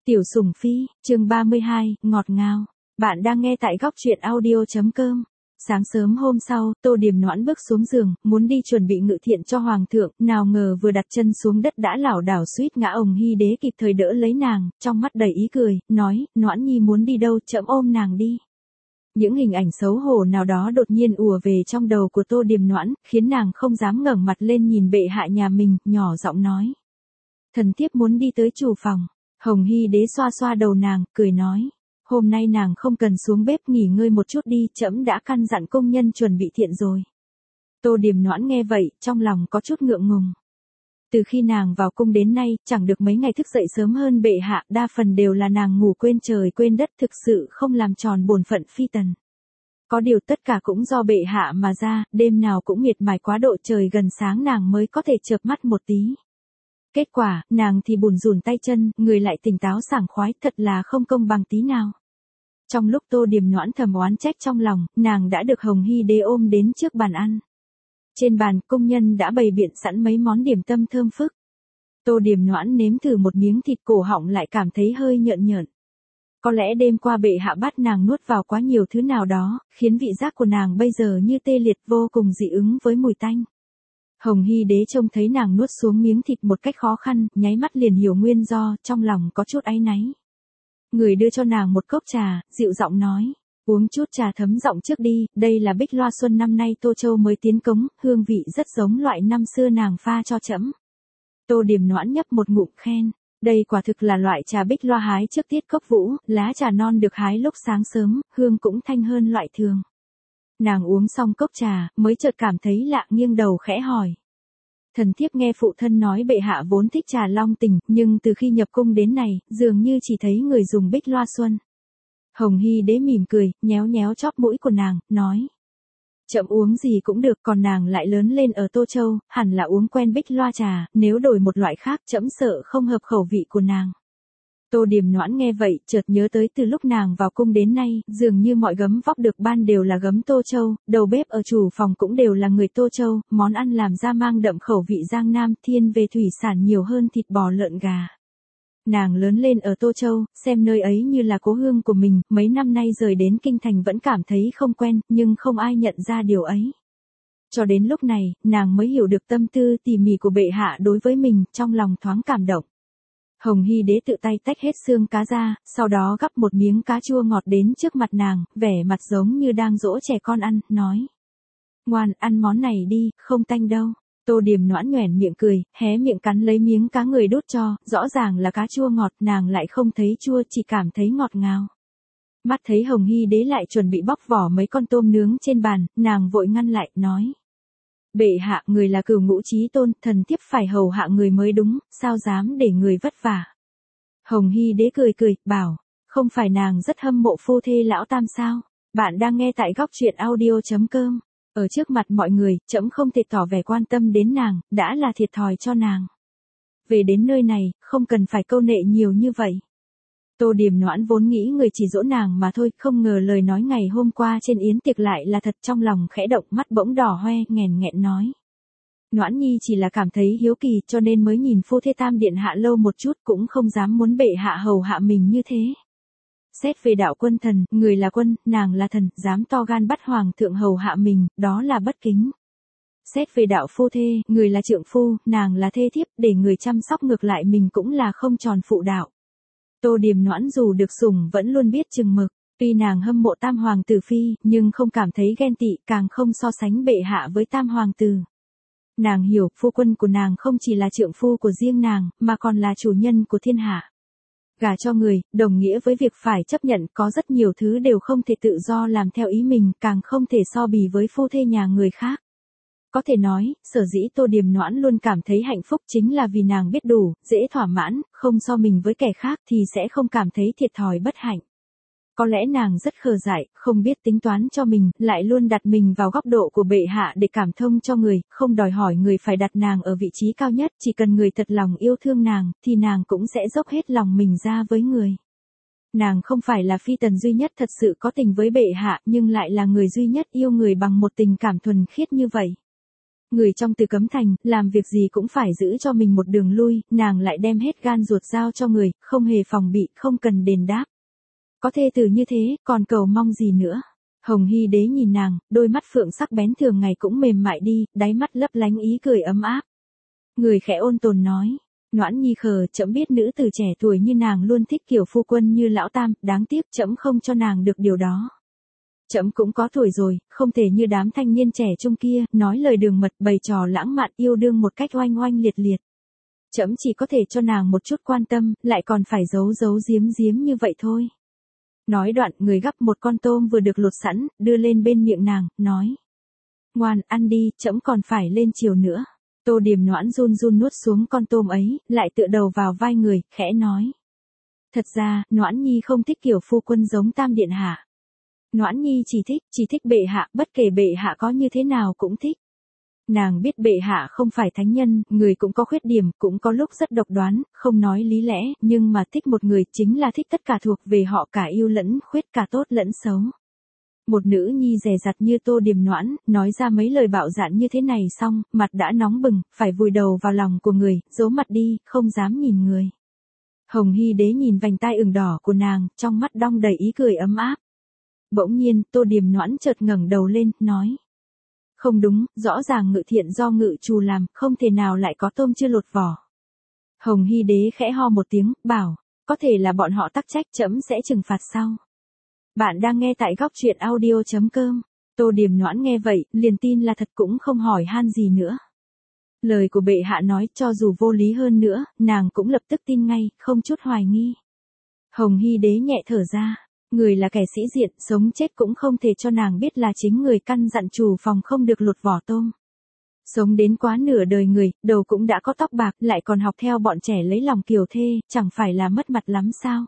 Tiểu Sủng Phi, chương 32, ngọt ngào. Bạn đang nghe tại góc truyện audio.com. Sáng sớm hôm sau, Tô Điềm Noãn bước xuống giường, muốn đi chuẩn bị ngự thiện cho hoàng thượng, nào ngờ vừa đặt chân xuống đất đã lảo đảo suýt ngã. Ồng Hy Đế kịp thời đỡ lấy nàng, trong mắt đầy ý cười, nói, Noãn Nhi muốn đi đâu, trẫm ôm nàng đi. Những hình ảnh xấu hổ nào đó đột nhiên ùa về trong đầu của Tô Điềm Noãn, khiến nàng không dám ngẩng mặt lên nhìn bệ hạ nhà mình, nhỏ giọng nói. Thần thiếp muốn đi tới chủ phòng. Hồng Hy Đế xoa xoa đầu nàng, cười nói. Hôm nay nàng không cần xuống bếp nghỉ ngơi một chút đi, trẫm đã căn dặn công nhân chuẩn bị thiện rồi. Tô Điềm Noãn nghe vậy, trong lòng có chút ngượng ngùng. Từ khi nàng vào cung đến nay, chẳng được mấy ngày thức dậy sớm hơn bệ hạ, đa phần đều là nàng ngủ quên trời quên đất, thực sự không làm tròn bổn phận phi tần. Có điều tất cả cũng do bệ hạ mà ra, đêm nào cũng miệt mài quá độ, trời gần sáng nàng mới có thể chợp mắt một tí. Kết quả, nàng thì bủn rủn tay chân, người lại tỉnh táo sảng khoái, thật là không công bằng tí nào. Trong lúc Tô Điềm Noãn thầm oán trách trong lòng, nàng đã được Hồng Hy Đế ôm đến trước bàn ăn. Trên bàn, công nhân đã bày biện sẵn mấy món điểm tâm thơm phức. Tô Điềm Noãn nếm thử một miếng thịt, cổ họng lại cảm thấy hơi nhợn nhợn. Có lẽ đêm qua bệ hạ bắt nàng nuốt vào quá nhiều thứ nào đó, khiến vị giác của nàng bây giờ như tê liệt, vô cùng dị ứng với mùi tanh. Hồng Hy Đế trông thấy nàng nuốt xuống miếng thịt một cách khó khăn, nháy mắt liền hiểu nguyên do, trong lòng có chút áy náy. Người đưa cho nàng một cốc trà, dịu giọng nói, uống chút trà thấm giọng trước đi, đây là Bích Loa Xuân năm nay Tô Châu mới tiến cống, hương vị rất giống loại năm xưa nàng pha cho trẫm. Tô Điềm Noãn nhấp một ngụm khen, đây quả thực là loại trà Bích Loa hái trước tiết cốc vũ, lá trà non được hái lúc sáng sớm, hương cũng thanh hơn loại thường. Nàng uống xong cốc trà, mới chợt cảm thấy lạ, nghiêng đầu khẽ hỏi. Thần thiếp nghe phụ thân nói bệ hạ vốn thích trà Long Tình, nhưng từ khi nhập cung đến này, dường như chỉ thấy người dùng Bích Loa Xuân. Hồng Hy Đế mỉm cười, nhéo nhéo chóp mũi của nàng, nói. Trẫm uống gì cũng được, còn nàng lại lớn lên ở Tô Châu, hẳn là uống quen Bích Loa trà, nếu đổi một loại khác trẫm sợ không hợp khẩu vị của nàng. Tô Điềm Noãn nghe vậy, chợt nhớ tới từ lúc nàng vào cung đến nay, dường như mọi gấm vóc được ban đều là gấm Tô Châu, đầu bếp ở chủ phòng cũng đều là người Tô Châu, món ăn làm ra mang đậm khẩu vị Giang Nam, thiên về thủy sản nhiều hơn thịt bò lợn gà. Nàng lớn lên ở Tô Châu, xem nơi ấy như là cố hương của mình, mấy năm nay rời đến kinh thành vẫn cảm thấy không quen, nhưng không ai nhận ra điều ấy. Cho đến lúc này, nàng mới hiểu được tâm tư tỉ mỉ của bệ hạ đối với mình, trong lòng thoáng cảm động. Hồng Hy Đế tự tay tách hết xương cá ra, sau đó gắp một miếng cá chua ngọt đến trước mặt nàng, vẻ mặt giống như đang dỗ trẻ con ăn, nói. Ngoan, ăn món này đi, không tanh đâu. Tô Điềm Noãn nhoẻn miệng cười, hé miệng cắn lấy miếng cá người đút cho, rõ ràng là cá chua ngọt, nàng lại không thấy chua, chỉ cảm thấy ngọt ngào. Mắt thấy Hồng Hy Đế lại chuẩn bị bóc vỏ mấy con tôm nướng trên bàn, nàng vội ngăn lại, nói. Bệ hạ, người là cửu ngũ chí tôn, thần thiếp phải hầu hạ người mới đúng, sao dám để người vất vả. Hồng Hy Đế cười cười, bảo, không phải nàng rất hâm mộ phu thê lão tam sao? Bạn đang nghe tại góc truyện audio.com. Ở trước mặt mọi người, trẫm không thể tỏ vẻ quan tâm đến nàng, đã là thiệt thòi cho nàng. Về đến nơi này, không cần phải câu nệ nhiều như vậy. Tô Điềm Noãn vốn nghĩ người chỉ dỗ nàng mà thôi, không ngờ lời nói ngày hôm qua trên yến tiệc lại là thật, trong lòng khẽ động, mắt bỗng đỏ hoe, nghèn nghẹn nói. Noãn Nhi chỉ là cảm thấy hiếu kỳ cho nên mới nhìn phu thê tam điện hạ lâu một chút, cũng không dám muốn bệ hạ hầu hạ mình như thế. Xét về đạo quân thần, người là quân, nàng là thần, dám to gan bắt hoàng thượng hầu hạ mình, đó là bất kính. Xét về đạo phu thê, người là trượng phu, nàng là thê thiếp, để người chăm sóc ngược lại mình cũng là không tròn phụ đạo. Tô Điềm Noãn dù được sủng vẫn luôn biết chừng mực, tuy nàng hâm mộ tam hoàng tử phi, nhưng không cảm thấy ghen tị, càng không so sánh bệ hạ với tam hoàng tử. Nàng hiểu, phu quân của nàng không chỉ là trượng phu của riêng nàng, mà còn là chủ nhân của thiên hạ. Gả cho người, đồng nghĩa với việc phải chấp nhận có rất nhiều thứ đều không thể tự do làm theo ý mình, càng không thể so bì với phu thê nhà người khác. Có thể nói, sở dĩ Tô Điềm Noãn luôn cảm thấy hạnh phúc chính là vì nàng biết đủ, dễ thỏa mãn, không so mình với kẻ khác thì sẽ không cảm thấy thiệt thòi bất hạnh. Có lẽ nàng rất khờ dại, không biết tính toán cho mình, lại luôn đặt mình vào góc độ của bệ hạ để cảm thông cho người, không đòi hỏi người phải đặt nàng ở vị trí cao nhất, chỉ cần người thật lòng yêu thương nàng, thì nàng cũng sẽ dốc hết lòng mình ra với người. Nàng không phải là phi tần duy nhất thật sự có tình với bệ hạ, nhưng lại là người duy nhất yêu người bằng một tình cảm thuần khiết như vậy. Người trong Từ Cấm Thành, làm việc gì cũng phải giữ cho mình một đường lui, nàng lại đem hết gan ruột giao cho người, không hề phòng bị, không cần đền đáp. Có thê tử như thế, còn cầu mong gì nữa. Hồng Hy Đế nhìn nàng, đôi mắt phượng sắc bén thường ngày cũng mềm mại đi, đáy mắt lấp lánh ý cười ấm áp. Người khẽ ôn tồn nói, Noãn Nhi khờ, trẫm biết nữ tử trẻ tuổi như nàng luôn thích kiểu phu quân như lão tam, đáng tiếc trẫm không cho nàng được điều đó. Trẫm cũng có tuổi rồi, không thể như đám thanh niên trẻ trung kia, nói lời đường mật bày trò lãng mạn yêu đương một cách oanh oanh liệt liệt. Trẫm chỉ có thể cho nàng một chút quan tâm, lại còn phải giấu giấu giếm giếm như vậy thôi. Nói đoạn, người gắp một con tôm vừa được lột sẵn, đưa lên bên miệng nàng, nói. Ngoan, ăn đi, trẫm còn phải lên chiều nữa. Tô Điềm Noãn run run nuốt xuống con tôm ấy, lại tựa đầu vào vai người, khẽ nói. Thật ra, Noãn Nhi không thích kiểu phu quân giống Tam Điện Hạ. Noãn Nhi chỉ thích bệ hạ, bất kể bệ hạ có như thế nào cũng thích. Nàng biết bệ hạ không phải thánh nhân, người cũng có khuyết điểm, cũng có lúc rất độc đoán, không nói lý lẽ, nhưng mà thích một người chính là thích tất cả thuộc về họ, cả yêu lẫn khuyết, cả tốt lẫn xấu. Một nữ nhi dè dặt như Tô Điềm Noãn, nói ra mấy lời bạo dạn như thế này xong, mặt đã nóng bừng, phải vùi đầu vào lòng của người, giấu mặt đi, không dám nhìn người. Hồng Hy Đế nhìn vành tai ửng đỏ của nàng, trong mắt đong đầy ý cười ấm áp. Bỗng nhiên, Tô Điềm Noãn chợt ngẩng đầu lên, nói. Không đúng, rõ ràng Ngự Thiện do Ngự Trù làm, không thể nào lại có tôm chưa lột vỏ. Hồng Hy Đế khẽ ho một tiếng, bảo, có thể là bọn họ tắc trách, trẫm sẽ trừng phạt sau. Bạn đang nghe tại góc truyện audio.com. Tô Điềm Noãn nghe vậy, liền tin là thật cũng không hỏi han gì nữa. Lời của bệ hạ nói, cho dù vô lý hơn nữa, nàng cũng lập tức tin ngay, không chút hoài nghi. Hồng Hy Đế nhẹ thở ra. Người là kẻ sĩ diện, sống chết cũng không thể cho nàng biết là chính người căn dặn chủ phòng không được lột vỏ tôm. Sống đến quá nửa đời người, đầu cũng đã có tóc bạc, lại còn học theo bọn trẻ lấy lòng kiều thê, chẳng phải là mất mặt lắm sao?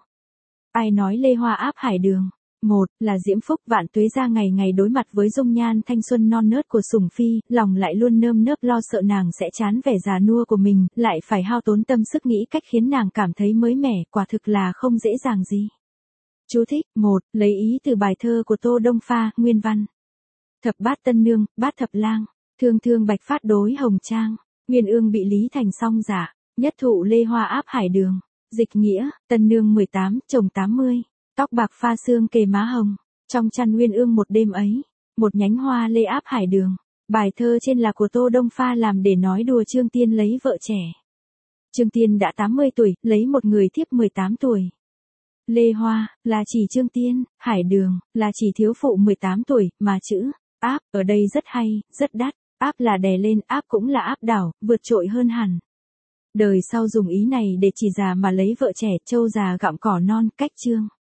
Ai nói Lê Hoa áp hải đường? Một là Diễm Phúc Vạn Tuế ra ngày ngày đối mặt với dung nhan thanh xuân non nớt của Sủng Phi, lòng lại luôn nơm nớp lo sợ nàng sẽ chán vẻ già nua của mình, lại phải hao tốn tâm sức nghĩ cách khiến nàng cảm thấy mới mẻ, quả thực là không dễ dàng gì. Chú thích, 1, lấy ý từ bài thơ của Tô Đông Pha, nguyên văn. Thập bát tân nương, bát thập lang, thương thương bạch phát đối hồng trang, nguyên ương bị Lý Thành song giả, nhất thụ Lê Hoa áp hải đường, dịch nghĩa, tân nương 18, chồng 80, tóc bạc pha xương kề má hồng, trong chăn nguyên ương một đêm ấy, một nhánh hoa lê áp hải đường. Bài thơ trên là của Tô Đông Pha làm để nói đùa Trương Tiên lấy vợ trẻ. Trương Tiên đã 80 tuổi, lấy một người thiếp 18 tuổi. Lê Hoa, là chỉ Trương Tiên, hải đường, là chỉ thiếu phụ 18 tuổi, mà chữ, áp, ở đây rất hay, rất đắt, áp là đè lên, áp cũng là áp đảo, vượt trội hơn hẳn. Đời sau dùng ý này để chỉ già mà lấy vợ trẻ, trâu già gặm cỏ non, cách chương.